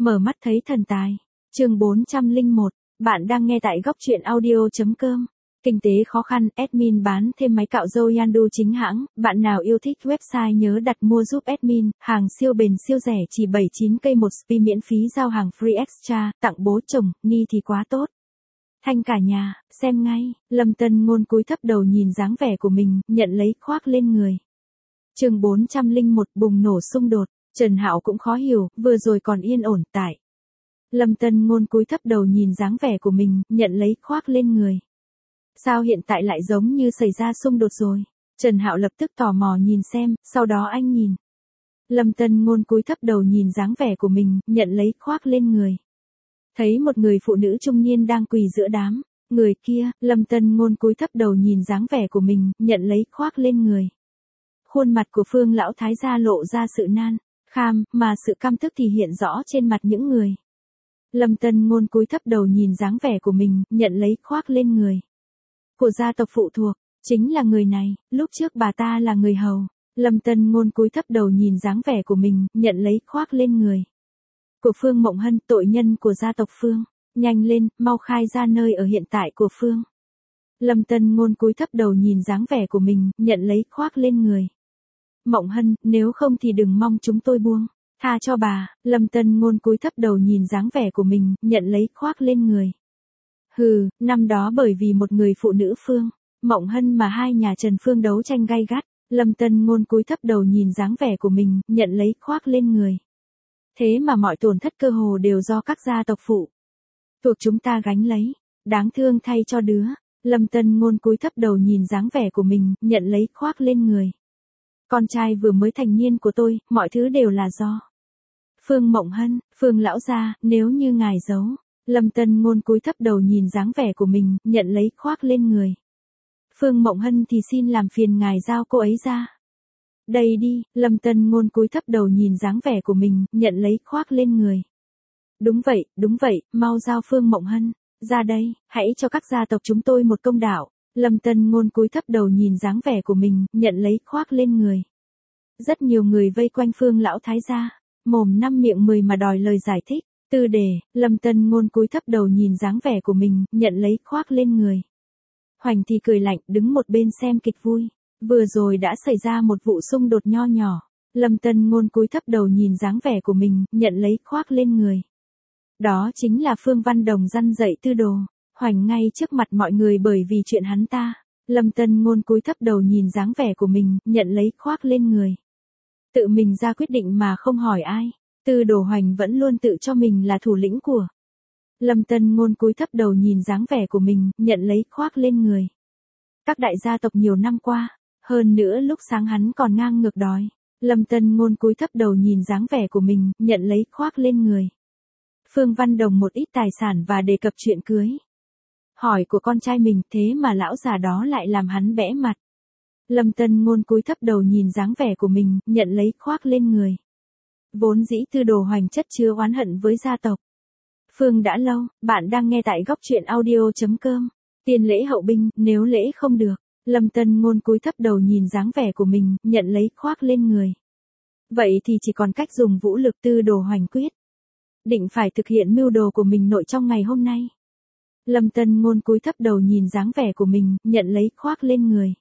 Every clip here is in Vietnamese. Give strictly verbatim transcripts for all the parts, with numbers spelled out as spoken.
Mở mắt thấy thần tài. Chương bốn trăm lẻ một, bạn đang nghe tại góc truyện audio chấm com. Kinh tế khó khăn, admin bán thêm máy cạo râu Yandu chính hãng, bạn nào yêu thích website nhớ đặt mua giúp admin, hàng siêu bền siêu rẻ chỉ bảy mươi chín cây một spi miễn phí giao hàng free extra, tặng bố chồng, Ni thì quá tốt. Thanh cả nhà, xem ngay, Lâm Tân Ngôn cúi thấp đầu nhìn dáng vẻ của mình, nhận lấy khoác lên người. Chương bốn trăm lẻ một bùng nổ xung đột, Trần Hạo cũng khó hiểu, vừa rồi còn yên ổn tại. Lâm Tân Ngôn cúi thấp đầu nhìn dáng vẻ của mình, nhận lấy khoác lên người. Sao hiện tại lại giống như xảy ra xung đột rồi? Trần Hạo lập tức tò mò nhìn xem, sau đó anh nhìn. Lâm Tân Ngôn cúi thấp đầu nhìn dáng vẻ của mình, nhận lấy khoác lên người. Thấy một người phụ nữ trung niên đang quỳ giữa đám người kia, Lâm Tân Ngôn cúi thấp đầu nhìn dáng vẻ của mình, nhận lấy khoác lên người. Khuôn mặt của Phương lão thái gia lộ ra sự nan kham, mà sự căm tức thì hiện rõ trên mặt những người. Lâm Tân Ngôn cúi thấp đầu nhìn dáng vẻ của mình, nhận lấy khoác lên người. Của gia tộc phụ thuộc, chính là người này, lúc trước bà ta là người hầu. Lâm Tân Ngôn cúi thấp đầu nhìn dáng vẻ của mình, nhận lấy khoác lên người. Của Phương Mộng Hân, tội nhân của gia tộc Phương. Nhanh lên, mau khai ra nơi ở hiện tại của Phương. Lâm Tân Ngôn cúi thấp đầu nhìn dáng vẻ của mình, nhận lấy khoác lên người. Mộng Hân, nếu không thì đừng mong chúng tôi buông tha cho bà. Lâm Tân Ngôn cúi thấp đầu nhìn dáng vẻ của mình, nhận lấy khoác lên người. Hừ, năm đó bởi vì một người phụ nữ Phương Mộng Hân mà hai nhà Trần Phương đấu tranh gay gắt. Lâm Tân Ngôn cúi thấp đầu nhìn dáng vẻ của mình, nhận lấy khoác lên người. Thế mà mọi tổn thất cơ hồ đều do các gia tộc phụ thuộc chúng ta gánh lấy. Đáng thương thay cho đứa. Lâm Tân Ngôn cúi thấp đầu nhìn dáng vẻ của mình, nhận lấy khoác lên người. Con trai vừa mới thành niên của tôi, mọi thứ đều là do Phương Mộng Hân, Phương lão gia, nếu như ngài giấu. Lâm Tân Ngôn cúi thấp đầu nhìn dáng vẻ của mình, nhận lấy khoác lên người. Phương Mộng Hân thì xin làm phiền ngài giao cô ấy ra. Đây đi, Lâm Tân Ngôn cúi thấp đầu nhìn dáng vẻ của mình, nhận lấy khoác lên người. Đúng vậy, đúng vậy, mau giao Phương Mộng Hân ra đây, hãy cho các gia tộc chúng tôi một công đạo. Lâm Tân Ngôn cúi thấp đầu nhìn dáng vẻ của mình, nhận lấy khoác lên người. Rất nhiều người vây quanh Phương lão thái gia, mồm năm miệng mười mà đòi lời giải thích. Tư đề, Lâm Tân Ngôn cúi thấp đầu nhìn dáng vẻ của mình, nhận lấy khoác lên người. Hoành thì cười lạnh, đứng một bên xem kịch vui. Vừa rồi đã xảy ra một vụ xung đột nho nhỏ. Lâm Tân Ngôn cúi thấp đầu nhìn dáng vẻ của mình, nhận lấy khoác lên người. Đó chính là Phương Văn Đồng răn dạy Tư Đồ Hoành ngay trước mặt mọi người bởi vì chuyện hắn ta. Lâm Tân Ngôn cúi thấp đầu nhìn dáng vẻ của mình, nhận lấy khoác lên người. Tự mình ra quyết định mà không hỏi ai. Tư Đồ Hoành vẫn luôn tự cho mình là thủ lĩnh của. Lâm Tân Ngôn cúi thấp đầu nhìn dáng vẻ của mình, nhận lấy khoác lên người. Các đại gia tộc nhiều năm qua, hơn nữa lúc sáng hắn còn ngang ngược đói. Lâm Tân Ngôn cúi thấp đầu nhìn dáng vẻ của mình, nhận lấy khoác lên người. Phương Văn Đồng một ít tài sản và đề cập chuyện cưới hỏi của con trai mình, thế mà lão già đó lại làm hắn bẽ mặt. Lâm Tân Ngôn cúi thấp đầu nhìn dáng vẻ của mình, nhận lấy khoác lên người. Vốn dĩ Tư Đồ Hoành chất chứa oán hận với gia tộc Phương đã lâu, bạn đang nghe tại góc truyện audio chấm com. Tiền lễ hậu binh, nếu lễ không được. Lâm Tân Ngôn cúi thấp đầu nhìn dáng vẻ của mình, nhận lấy khoác lên người. Vậy thì chỉ còn cách dùng vũ lực. Tư Đồ Hoành quyết định phải thực hiện mưu đồ của mình nội trong ngày hôm nay. Lâm Tân Ngôn cúi thấp đầu nhìn dáng vẻ của mình, nhận lấy khoác lên người.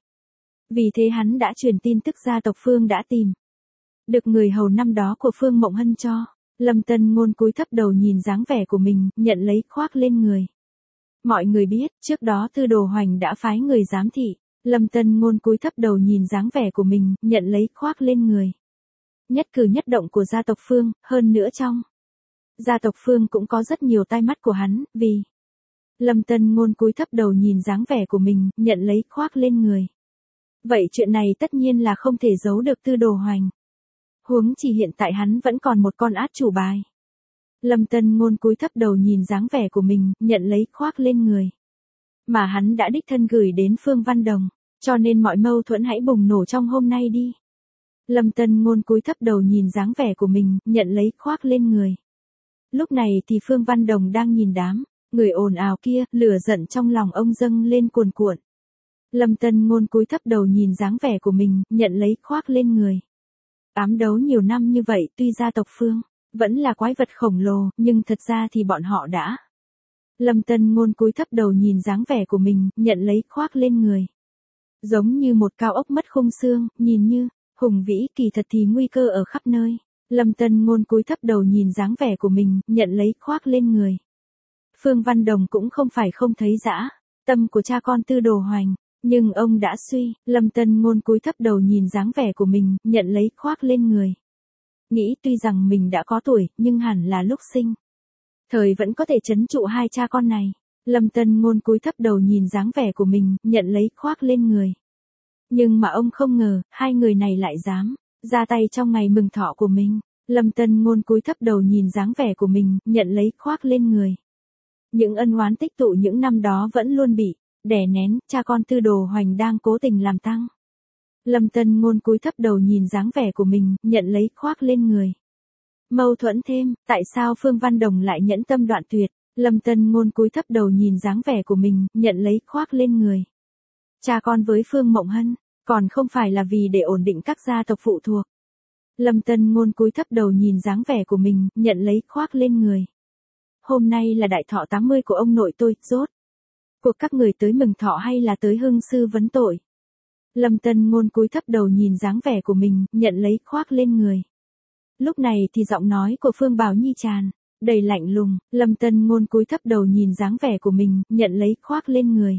Vì thế hắn đã truyền tin tức gia tộc Phương đã tìm được người hầu năm đó của Phương Mộng Hân cho. Lâm Tân Ngôn cúi thấp đầu nhìn dáng vẻ của mình, nhận lấy khoác lên người. Mọi người biết, trước đó Tư Đồ Hoành đã phái người giám thị. Lâm Tân Ngôn cúi thấp đầu nhìn dáng vẻ của mình, nhận lấy khoác lên người. Nhất cử nhất động của gia tộc Phương, hơn nữa trong gia tộc Phương cũng có rất nhiều tai mắt của hắn, vì Lâm Tân Ngôn cúi thấp đầu nhìn dáng vẻ của mình, nhận lấy khoác lên người. Vậy chuyện này tất nhiên là không thể giấu được Tư Đồ Hoành. Huống chỉ hiện tại hắn vẫn còn một con át chủ bài. Lâm Tân Ngôn cúi thấp đầu nhìn dáng vẻ của mình, nhận lấy khoác lên người. Mà hắn đã đích thân gửi đến Phương Văn Đồng, cho nên mọi mâu thuẫn hãy bùng nổ trong hôm nay đi. Lâm Tân Ngôn cúi thấp đầu nhìn dáng vẻ của mình, nhận lấy khoác lên người. Lúc này thì Phương Văn Đồng đang nhìn đám người ồn ào kia, lửa giận trong lòng ông dâng lên cuồn cuộn. Lâm Tân Ngôn cúi thấp đầu nhìn dáng vẻ của mình, nhận lấy khoác lên người. Ám đấu nhiều năm như vậy, tuy gia tộc Phương Vẫn là quái vật khổng lồ, nhưng thật ra thì bọn họ đã. Lâm Tân Ngôn cúi thấp đầu nhìn dáng vẻ của mình, nhận lấy khoác lên người. Giống như một cao ốc mất khung xương, nhìn như hùng vĩ, kỳ thật thì nguy cơ ở khắp nơi. Lâm Tân Ngôn cúi thấp đầu nhìn dáng vẻ của mình, nhận lấy khoác lên người. Phương Văn Đồng cũng không phải không thấy dã tâm của cha con Tư Đồ Hoành, nhưng ông đã suy. Lâm Tân Ngôn cúi thấp đầu nhìn dáng vẻ của mình, nhận lấy khoác lên người. Nghĩ tuy rằng mình đã có tuổi, nhưng hẳn là lúc sinh thời vẫn có thể trấn trụ hai cha con này. Lâm Tân Ngôn cúi thấp đầu nhìn dáng vẻ của mình, nhận lấy khoác lên người. Nhưng mà ông không ngờ, hai người này lại dám ra tay trong ngày mừng thọ của mình. Lâm Tân Ngôn cúi thấp đầu nhìn dáng vẻ của mình, nhận lấy khoác lên người. Những ân oán tích tụ những năm đó vẫn luôn bị đè nén, cha con Tư Đồ Hoành đang cố tình làm tăng. Lâm Tân Ngôn cúi thấp đầu nhìn dáng vẻ của mình, nhận lấy khoác lên người. Mâu thuẫn thêm, tại sao Phương Văn Đồng lại nhẫn tâm đoạn tuyệt? Lâm Tân Ngôn cúi thấp đầu nhìn dáng vẻ của mình, nhận lấy khoác lên người. Cha con với Phương Mộng Hân, còn không phải là vì để ổn định các gia tộc phụ thuộc. Lâm Tân Ngôn cúi thấp đầu nhìn dáng vẻ của mình, nhận lấy khoác lên người. Hôm nay là đại thọ tám mươi của ông nội tôi, rốt cuộc các người tới mừng thọ hay là tới hương sư vấn tội? Lâm Tân Ngôn cúi thấp đầu nhìn dáng vẻ của mình, nhận lấy khoác lên người. Lúc này thì giọng nói của Phương Bảo Nhi tràn đầy lạnh lùng. Lâm Tân Ngôn cúi thấp đầu nhìn dáng vẻ của mình, nhận lấy khoác lên người.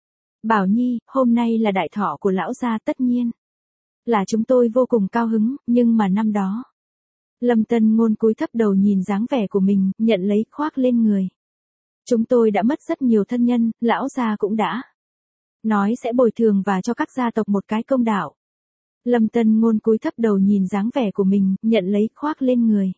Bảo Nhi, hôm nay là đại thọ của lão gia, tất nhiên là chúng tôi vô cùng cao hứng, nhưng mà năm đó. Lâm Tân Ngôn cúi thấp đầu nhìn dáng vẻ của mình, nhận lấy khoác lên người. Chúng tôi đã mất rất nhiều thân nhân, lão gia cũng đã nói sẽ bồi thường và cho các gia tộc một cái công đạo. Lâm Tân Ngôn cúi thấp đầu nhìn dáng vẻ của mình, nhận lấy khoác lên người.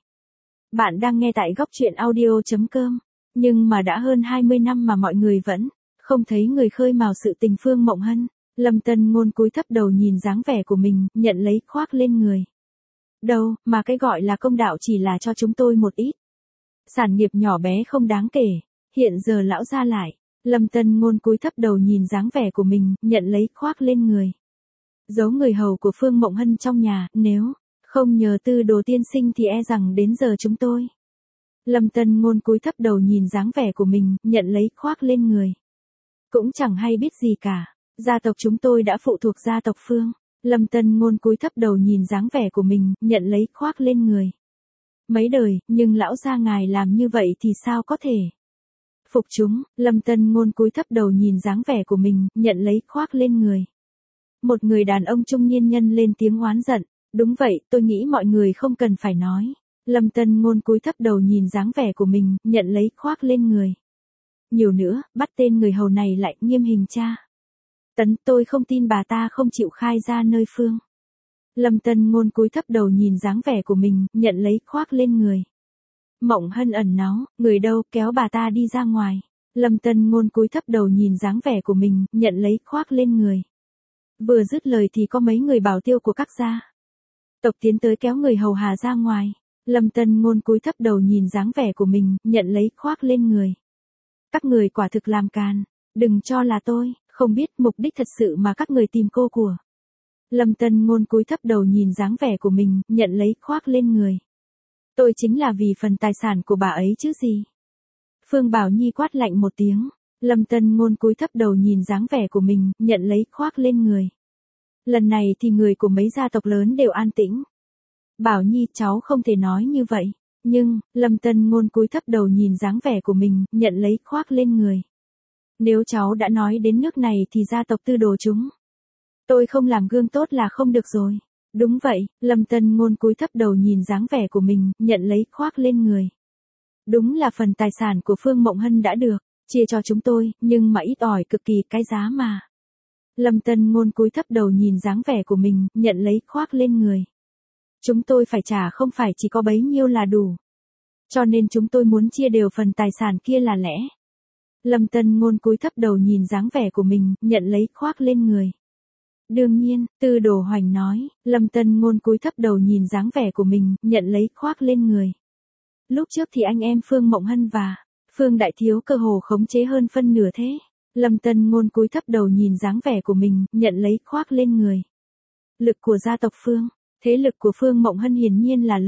Bạn đang nghe tại góc truyện audio.com. Nhưng mà đã hơn hai mươi năm mà mọi người vẫn không thấy người khơi mào sự tình Phương Mộng Hân. Lâm Tân Ngôn cúi thấp đầu nhìn dáng vẻ của mình, nhận lấy khoác lên người. Đâu, mà cái gọi là công đạo chỉ là cho chúng tôi một ít sản nghiệp nhỏ bé không đáng kể. Hiện giờ lão gia lại. Lâm Tân Ngôn cúi thấp đầu nhìn dáng vẻ của mình, nhận lấy khoác lên người. Giấu người hầu của Phương Mộng Hân trong nhà, nếu không nhờ Tư Đồ tiên sinh thì e rằng đến giờ chúng tôi. Lâm Tân Ngôn cúi thấp đầu nhìn dáng vẻ của mình, nhận lấy khoác lên người. Cũng chẳng hay biết gì cả. Gia tộc chúng tôi đã phụ thuộc gia tộc Phương. Lâm Tân Ngôn cúi thấp đầu nhìn dáng vẻ của mình, nhận lấy khoác lên người. Mấy đời, nhưng lão gia ngài làm như vậy thì sao có thể phục chúng? Lâm Tân Ngôn cúi thấp đầu nhìn dáng vẻ của mình, nhận lấy khoác lên người. Một người đàn ông trung niên nhân lên tiếng oán giận. Đúng vậy, tôi nghĩ mọi người không cần phải nói. Lâm Tân Ngôn cúi thấp đầu nhìn dáng vẻ của mình, nhận lấy khoác lên người. Nhiều nữa, bắt tên người hầu này lại nghiêm hình tra tấn, tôi không tin bà ta không chịu khai ra nơi Phương. Lâm Tân Ngôn cúi thấp đầu nhìn dáng vẻ của mình, nhận lấy khoác lên người. Mộng Hân ẩn náu, người đâu, kéo bà ta đi ra ngoài. Lâm Tân Ngôn cúi thấp đầu nhìn dáng vẻ của mình, nhận lấy khoác lên người. Vừa dứt lời thì có mấy người bảo tiêu của các gia tộc tiến tới kéo người hầu hà ra ngoài. Lâm Tân Ngôn cúi thấp đầu nhìn dáng vẻ của mình, nhận lấy khoác lên người. Các người quả thực làm càn, đừng cho là tôi không biết mục đích thật sự mà các người tìm cô của. Lâm Tân Ngôn cúi thấp đầu nhìn dáng vẻ của mình, nhận lấy khoác lên người. Tôi chính là vì phần tài sản của bà ấy chứ gì. Phương Bảo Nhi quát lạnh một tiếng. Lâm Tân Ngôn cúi thấp đầu nhìn dáng vẻ của mình, nhận lấy khoác lên người. Lần này thì người của mấy gia tộc lớn đều an tĩnh. Bảo Nhi, cháu không thể nói như vậy. Nhưng, Lâm Tân Ngôn cúi thấp đầu nhìn dáng vẻ của mình, nhận lấy khoác lên người. Nếu cháu đã nói đến nước này thì gia tộc Tư Đồ chúng tôi không làm gương tốt là không được rồi. Đúng vậy, Lâm Tân Ngôn cúi thấp đầu nhìn dáng vẻ của mình, nhận lấy khoác lên người. Đúng là phần tài sản của Phương Mộng Hân đã được chia cho chúng tôi, nhưng mà ít ỏi cực kỳ cái giá mà. Lâm Tân Ngôn cúi thấp đầu nhìn dáng vẻ của mình, nhận lấy khoác lên người. Chúng tôi phải trả không phải chỉ có bấy nhiêu là đủ. Cho nên chúng tôi muốn chia đều phần tài sản kia là lẽ. Lâm Tân Ngôn cúi thấp đầu nhìn dáng vẻ của mình, nhận lấy khoác lên người. Đương nhiên, Tư Đồ Hoành nói. Lâm Tân Ngôn cúi thấp đầu nhìn dáng vẻ của mình, nhận lấy khoác lên người. Lúc trước thì anh em Phương Mộng Hân và Phương Đại Thiếu cơ hồ khống chế hơn phân nửa thế. Lâm Tân Ngôn cúi thấp đầu nhìn dáng vẻ của mình, nhận lấy khoác lên người. Lực của gia tộc Phương, thế lực của Phương Mộng Hân hiển nhiên là lớn.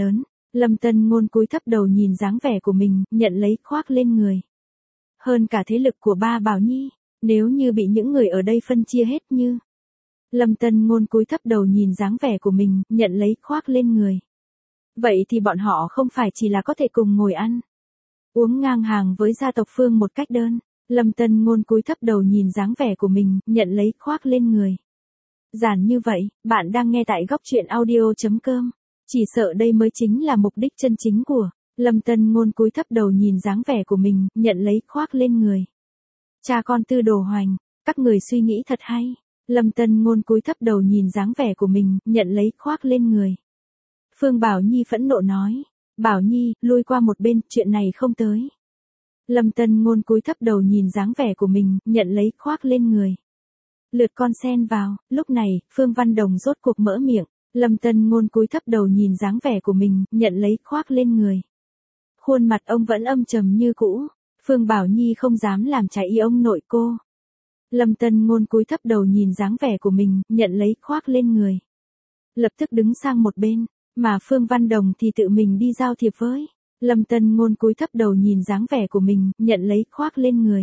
Lâm Tân Ngôn cúi thấp đầu nhìn dáng vẻ của mình, nhận lấy khoác lên người. Hơn cả thế lực của ba Bảo Nhi, nếu như bị những người ở đây phân chia hết như. Lâm Tân Ngôn cúi thấp đầu nhìn dáng vẻ của mình, nhận lấy khoác lên người. Vậy thì bọn họ không phải chỉ là có thể cùng ngồi ăn, uống ngang hàng với gia tộc Phương một cách đơn. Lâm Tân Ngôn cúi thấp đầu nhìn dáng vẻ của mình, nhận lấy khoác lên người. Giản như vậy, bạn đang nghe tại góc truyện audio.com. Chỉ sợ đây mới chính là mục đích chân chính của. Lâm Tân Ngôn cúi thấp đầu nhìn dáng vẻ của mình, nhận lấy khoác lên người. Cha con Tư Đồ Hoành, các người suy nghĩ thật hay. Lâm Tân Ngôn cúi thấp đầu nhìn dáng vẻ của mình, nhận lấy khoác lên người. Phương Bảo Nhi phẫn nộ nói. Bảo Nhi, lui qua một bên, chuyện này không tới. Lâm Tân Ngôn cúi thấp đầu nhìn dáng vẻ của mình, nhận lấy khoác lên người. Lượt con sen vào, lúc này, Phương Văn Đồng rốt cuộc mở miệng. Lâm Tân Ngôn cúi thấp đầu nhìn dáng vẻ của mình, nhận lấy khoác lên người. Khuôn mặt ông vẫn âm trầm như cũ. Phương Bảo Nhi không dám làm trái ý ông nội cô. Lâm Tân Ngôn cúi thấp đầu nhìn dáng vẻ của mình, nhận lấy khoác lên người. Lập tức đứng sang một bên, mà Phương Văn Đồng thì tự mình đi giao thiệp với. Lâm Tân Ngôn cúi thấp đầu nhìn dáng vẻ của mình, nhận lấy khoác lên người.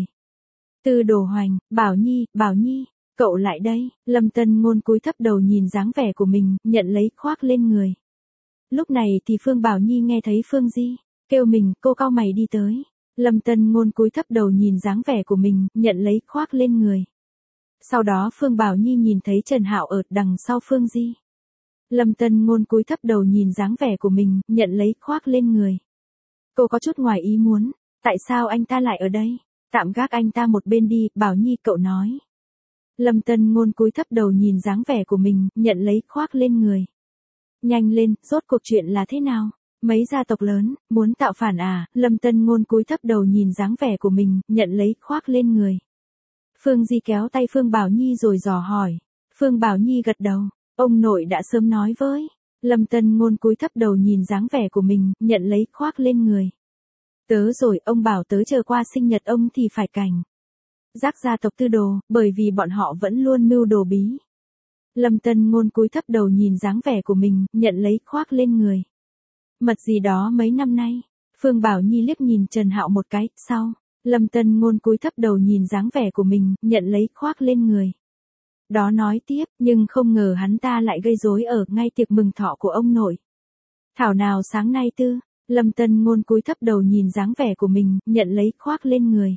Tư Đồ Hoành, Bảo Nhi, Bảo Nhi, cậu lại đây. Lâm Tân Ngôn cúi thấp đầu nhìn dáng vẻ của mình, nhận lấy khoác lên người. Lúc này thì Phương Bảo Nhi nghe thấy Phương Di kêu mình, cô cau mày đi tới. Lâm Tân Ngôn cúi thấp đầu nhìn dáng vẻ của mình, nhận lấy khoác lên người. Sau đó Phương Bảo Nhi nhìn thấy Trần Hạo ở đằng sau Phương Di. Lâm Tân Ngôn cúi thấp đầu nhìn dáng vẻ của mình, nhận lấy khoác lên người. Cô có chút ngoài ý muốn, tại sao anh ta lại ở đây? Tạm gác anh ta một bên đi, Bảo Nhi cậu nói. Lâm Tân Ngôn cúi thấp đầu nhìn dáng vẻ của mình, nhận lấy khoác lên người. Nhanh lên, rốt cuộc chuyện là thế nào? Mấy gia tộc lớn, muốn tạo phản à? Lâm Tân Ngôn cúi thấp đầu nhìn dáng vẻ của mình, nhận lấy khoác lên người. Phương Di kéo tay Phương Bảo Nhi rồi dò hỏi. Phương Bảo Nhi gật đầu, ông nội đã sớm nói với. Lâm Tân Ngôn cúi thấp đầu nhìn dáng vẻ của mình, nhận lấy khoác lên người. Tớ rồi, ông bảo tớ chờ qua sinh nhật ông thì phải cảnh giác gia tộc Tư Đồ, bởi vì bọn họ vẫn luôn mưu đồ bí. Lâm Tân Ngôn cúi thấp đầu nhìn dáng vẻ của mình, nhận lấy khoác lên người. Mật gì đó mấy năm nay. Phương Bảo Nhi liếc nhìn Trần Hạo một cái, sau. Lâm Tân Ngôn cúi thấp đầu nhìn dáng vẻ của mình, nhận lấy khoác lên người. Đó nói tiếp, nhưng không ngờ hắn ta lại gây rối ở ngay tiệc mừng thọ của ông nội. Thảo nào sáng nay Tư. Lâm Tân Ngôn cúi thấp đầu nhìn dáng vẻ của mình, nhận lấy khoác lên người.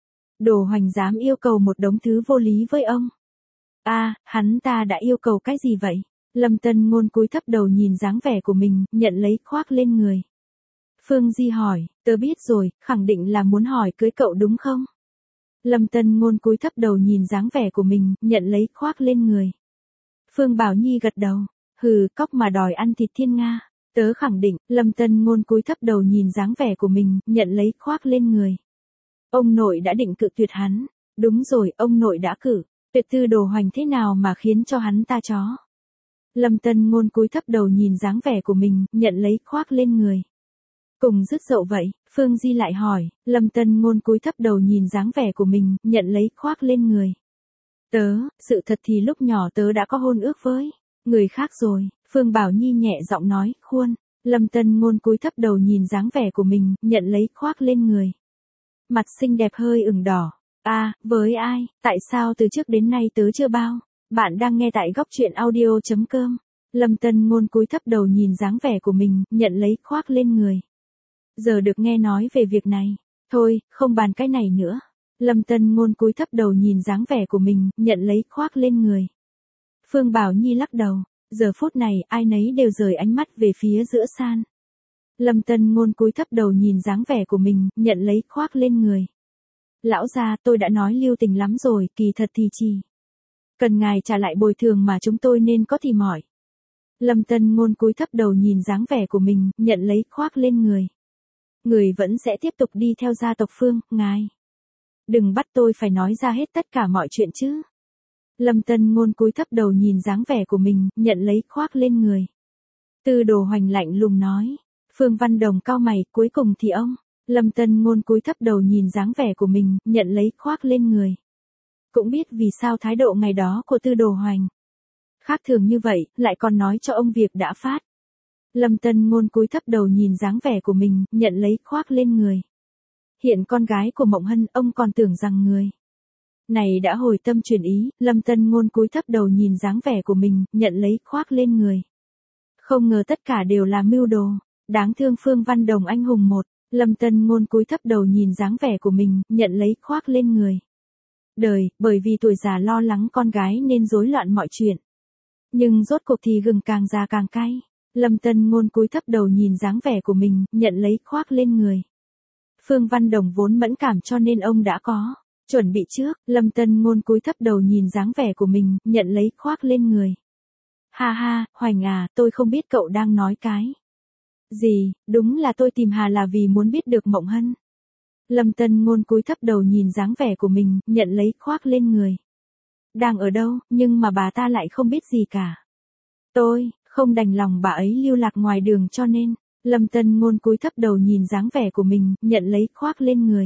Đồ Hoành dám yêu cầu một đống thứ vô lý với ông. A, à, hắn ta đã yêu cầu cái gì vậy? Lâm Tân Ngôn cúi thấp đầu nhìn dáng vẻ của mình, nhận lấy khoác lên người. Phương Di hỏi, tớ biết rồi, khẳng định là muốn hỏi cưới cậu đúng không? Lâm Tân Ngôn cúi thấp đầu nhìn dáng vẻ của mình, nhận lấy khoác lên người. Phương Bảo Nhi gật đầu, hừ, cóc mà đòi ăn thịt thiên nga. Tớ khẳng định. Lâm Tân Ngôn cúi thấp đầu nhìn dáng vẻ của mình, nhận lấy khoác lên người. Ông nội đã định cự tuyệt hắn. Đúng rồi, ông nội đã cử. Tuyệt Tư Đồ Hoành thế nào mà khiến cho hắn ta chó? Lâm Tân Ngôn cúi thấp đầu nhìn dáng vẻ của mình, nhận lấy khoác lên người. Cùng rước dậu vậy, Phương Di lại hỏi. Lâm Tân Ngôn cúi thấp đầu nhìn dáng vẻ của mình, nhận lấy khoác lên người. Tớ, sự thật thì lúc nhỏ tớ đã có hôn ước với người khác rồi. Phương Bảo Nhi nhẹ giọng nói, khuôn. Lâm Tân Ngôn cúi thấp đầu nhìn dáng vẻ của mình, nhận lấy khoác lên người. Mặt xinh đẹp hơi ửng đỏ. A, à, với ai, tại sao từ trước đến nay tớ chưa bao? Bạn đang nghe tại góc truyện audio.com. Lâm Tân Ngôn cúi thấp đầu nhìn dáng vẻ của mình, nhận lấy khoác lên người. Giờ được nghe nói về việc này. Thôi, không bàn cái này nữa. Lâm Tân Ngôn cúi thấp đầu nhìn dáng vẻ của mình, nhận lấy khoác lên người. Phương Bảo Nhi lắc đầu. Giờ phút này, ai nấy đều rời ánh mắt về phía giữa san. Lâm Tân Ngôn cúi thấp đầu nhìn dáng vẻ của mình, nhận lấy khoác lên người. Lão gia, tôi đã nói lưu tình lắm rồi, kỳ thật thì chỉ cần ngài trả lại bồi thường mà chúng tôi nên có thì mỏi. Lâm Tân Ngôn cúi thấp đầu nhìn dáng vẻ của mình, nhận lấy khoác lên người. Người vẫn sẽ tiếp tục đi theo gia tộc Phương, ngài. Đừng bắt tôi phải nói ra hết tất cả mọi chuyện chứ. Lâm Tân Ngôn cúi thấp đầu nhìn dáng vẻ của mình, nhận lấy khoác lên người. Tư Đồ Hoành lạnh lùng nói. Phương Văn Đồng cau mày, cuối cùng thì ông. Lâm Tân Ngôn cúi thấp đầu nhìn dáng vẻ của mình, nhận lấy khoác lên người. Cũng biết vì sao thái độ ngày đó của Tư Đồ Hoành khác thường như vậy, lại còn nói cho ông việc đã phát. Lâm Tân Ngôn cúi thấp đầu nhìn dáng vẻ của mình, nhận lấy khoác lên người. Hiện con gái của Mộng Hân, ông còn tưởng rằng người này đã hồi tâm chuyển ý, Lâm Tân Ngôn cúi thấp đầu nhìn dáng vẻ của mình, nhận lấy khoác lên người. Không ngờ tất cả đều là mưu đồ, đáng thương Phương Văn Đồng anh hùng một, Lâm Tân Ngôn cúi thấp đầu nhìn dáng vẻ của mình, nhận lấy khoác lên người. Đời, bởi vì tuổi già lo lắng con gái nên rối loạn mọi chuyện. Nhưng rốt cuộc thì gừng càng già càng cay. Lâm Tân Ngôn cúi thấp đầu nhìn dáng vẻ của mình, nhận lấy khoác lên người. Phương Văn Đồng vốn mẫn cảm cho nên ông đã có chuẩn bị trước, Lâm Tân Ngôn cúi thấp đầu nhìn dáng vẻ của mình, nhận lấy khoác lên người. Ha ha, Hoành à, tôi không biết cậu đang nói cái gì, đúng là tôi tìm Hà là vì muốn biết được Mộng Hân. Lâm Tân Ngôn cúi thấp đầu nhìn dáng vẻ của mình, nhận lấy khoác lên người. Đang ở đâu, nhưng mà bà ta lại không biết gì cả. Tôi không đành lòng bà ấy lưu lạc ngoài đường cho nên, Lâm Tân Ngôn cúi thấp đầu nhìn dáng vẻ của mình, nhận lấy khoác lên người.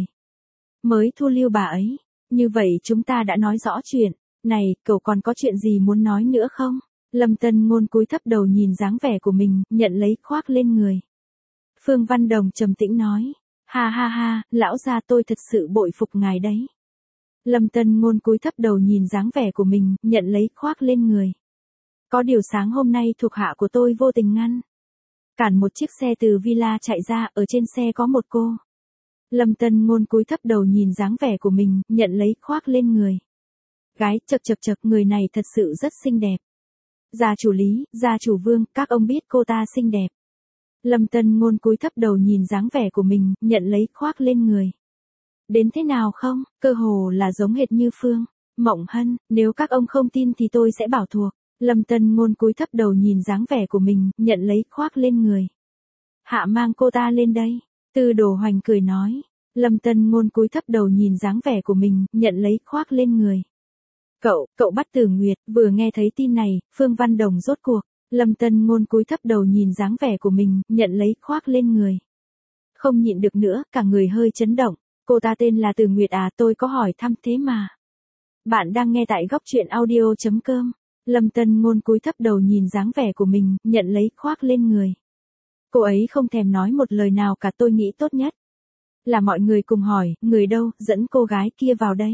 Mới thu lưu bà ấy. Như vậy chúng ta đã nói rõ chuyện. Này, cậu còn có chuyện gì muốn nói nữa không? Lâm Tân Ngôn cúi thấp đầu nhìn dáng vẻ của mình, nhận lấy khoác lên người. Phương Văn Đồng trầm tĩnh nói. Ha ha ha, lão gia tôi thật sự bội phục ngài đấy. Lâm Tân Ngôn cúi thấp đầu nhìn dáng vẻ của mình, nhận lấy khoác lên người. Có điều sáng hôm nay thuộc hạ của tôi vô tình ngăn cản một chiếc xe từ villa chạy ra, ở trên xe có một cô. Lâm Tân Ngôn cúi thấp đầu nhìn dáng vẻ của mình, nhận lấy khoác lên người. Gái, chậc chậc chậc, người này thật sự rất xinh đẹp. Gia chủ Lý, gia chủ Vương, các ông biết cô ta xinh đẹp. Lâm Tân Ngôn cúi thấp đầu nhìn dáng vẻ của mình, nhận lấy khoác lên người. Đến thế nào không, cơ hồ là giống hệt như Phương Mộng Hân, nếu các ông không tin thì tôi sẽ bảo thuộc. Lâm Tân Ngôn cúi thấp đầu nhìn dáng vẻ của mình, nhận lấy khoác lên người. Hạ mang cô ta lên đây. Tư Đồ Hoành cười nói. Lâm Tân Ngôn cúi thấp đầu nhìn dáng vẻ của mình, nhận lấy khoác lên người. Cậu, cậu bắt Tử Nguyệt, vừa nghe thấy tin này, Phương Văn Đồng rốt cuộc. Lâm Tân Ngôn cúi thấp đầu nhìn dáng vẻ của mình, nhận lấy khoác lên người. Không nhịn được nữa, cả người hơi chấn động. Cô ta tên là Tử Nguyệt à, tôi có hỏi thăm thế mà. Bạn đang nghe tại góc truyện audio chấm com. Lâm Tân Ngôn cúi thấp đầu nhìn dáng vẻ của mình, nhận lấy khoác lên người. Cô ấy không thèm nói một lời nào cả, tôi nghĩ tốt nhất là mọi người cùng hỏi, người đâu, dẫn cô gái kia vào đây.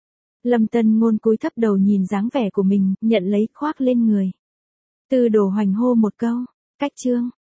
Lâm Tân Ngôn cúi thấp đầu nhìn dáng vẻ của mình, nhận lấy khoác lên người. Tư Đồ Hoành hô một câu, cách chương.